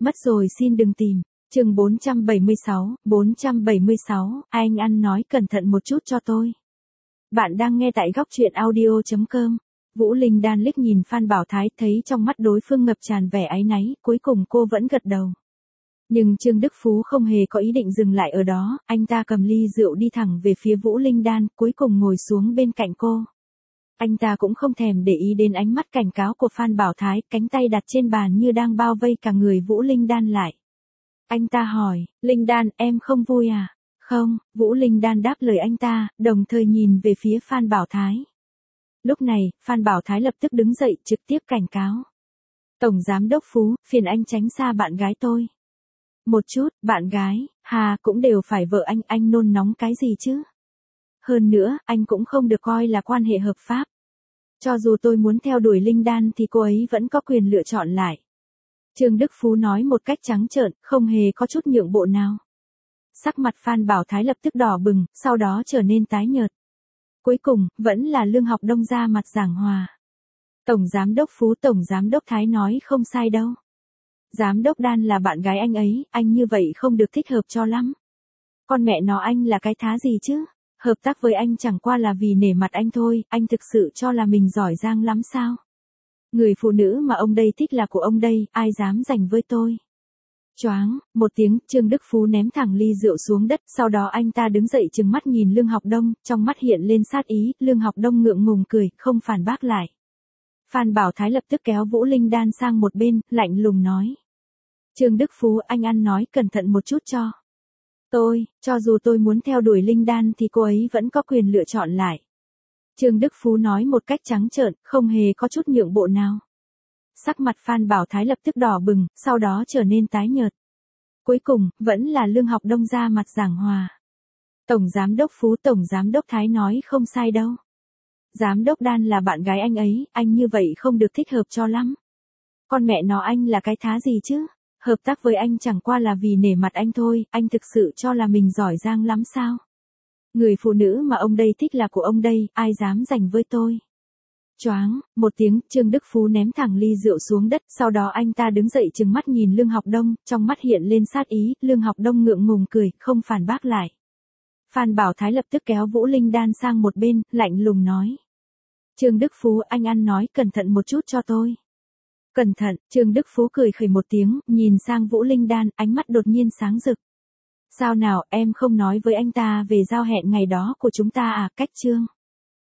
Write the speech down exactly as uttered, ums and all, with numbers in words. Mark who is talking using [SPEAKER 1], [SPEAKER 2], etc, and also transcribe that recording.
[SPEAKER 1] Mất rồi xin đừng tìm. Chương bốn trăm bảy mươi sáu, bốn trăm bảy mươi sáu, anh ăn nói cẩn thận một chút cho tôi. Bạn đang nghe tại góc truyện audio chấm com. Vũ Linh Đan liếc nhìn Phan Bảo Thái, thấy trong mắt đối phương ngập tràn vẻ áy náy, cuối cùng cô vẫn gật đầu. Nhưng Trương Đức Phú không hề có ý định dừng lại ở đó, anh ta cầm ly rượu đi thẳng về phía Vũ Linh Đan, cuối cùng ngồi xuống bên cạnh cô. Anh ta cũng không thèm để ý đến ánh mắt cảnh cáo của Phan Bảo Thái, cánh tay đặt trên bàn như đang bao vây cả người Vũ Linh Đan lại. Anh ta hỏi, Linh Đan, em không vui à? Không, Vũ Linh Đan đáp lời anh ta, đồng thời nhìn về phía Phan Bảo Thái. Lúc này, Phan Bảo Thái lập tức đứng dậy, trực tiếp cảnh cáo. Tổng Giám đốc Phú, phiền anh tránh xa bạn gái tôi. Một chút, bạn gái, hà, cũng đều phải vợ anh, anh nôn nóng cái gì chứ? Hơn nữa, anh cũng không được coi là quan hệ hợp pháp. Cho dù tôi muốn theo đuổi Linh Đan thì cô ấy vẫn có quyền lựa chọn lại. Trương Đức Phú nói một cách trắng trợn, không hề có chút nhượng bộ nào. Sắc mặt Phan Bảo Thái lập tức đỏ bừng, sau đó trở nên tái nhợt. Cuối cùng, vẫn là Lương Học Đông ra mặt giảng hòa. Tổng Giám đốc Phú, Tổng Giám đốc Thái nói không sai đâu. Giám đốc Đan là bạn gái anh ấy, anh như vậy không được thích hợp cho lắm. Con mẹ nó, anh là cái thá gì chứ? Hợp tác với anh chẳng qua là vì nể mặt anh thôi, anh thực sự cho là mình giỏi giang lắm sao? Người phụ nữ mà ông đây thích là của ông đây, ai dám giành với tôi? Choáng, một tiếng, Trương Đức Phú ném thẳng ly rượu xuống đất, sau đó anh ta đứng dậy trừng mắt nhìn Lương Học Đông, trong mắt hiện lên sát ý, Lương Học Đông ngượng ngùng cười, không phản bác lại. Phan Bảo Thái lập tức kéo Vũ Linh Đan sang một bên, lạnh lùng nói. Trương Đức Phú, anh ăn nói cẩn thận một chút cho. Tôi, cho dù tôi muốn theo đuổi Linh Đan thì cô ấy vẫn có quyền lựa chọn lại. Trương Đức Phú nói một cách trắng trợn, không hề có chút nhượng bộ nào. Sắc mặt Phan Bảo Thái lập tức đỏ bừng, sau đó trở nên tái nhợt. Cuối cùng, vẫn là Lương Học Đông ra mặt giảng hòa. Tổng Giám đốc Phú, Tổng Giám đốc Thái nói không sai đâu. Giám đốc Đan là bạn gái anh ấy, anh như vậy không được thích hợp cho lắm. Con mẹ nó, anh là cái thá gì chứ? Hợp tác với anh chẳng qua là vì nể mặt anh thôi, anh thực sự cho là mình giỏi giang lắm sao? Người phụ nữ mà ông đây thích là của ông đây, ai dám giành với tôi? Choáng, một tiếng, Trương Đức Phú ném thẳng ly rượu xuống đất, sau đó anh ta đứng dậy trừng mắt nhìn Lương Học Đông, trong mắt hiện lên sát ý, Lương Học Đông ngượng ngùng cười, không phản bác lại. Phan Bảo Thái lập tức kéo Vũ Linh Đan sang một bên, lạnh lùng nói. Trương Đức Phú, anh ăn nói cẩn thận một chút cho tôi. Cẩn thận, Trương Đức Phú cười khẩy một tiếng, nhìn sang Vũ Linh Đan, ánh mắt đột nhiên sáng rực. Sao nào, em không nói với anh ta về giao hẹn ngày đó của chúng ta à, cách Trương?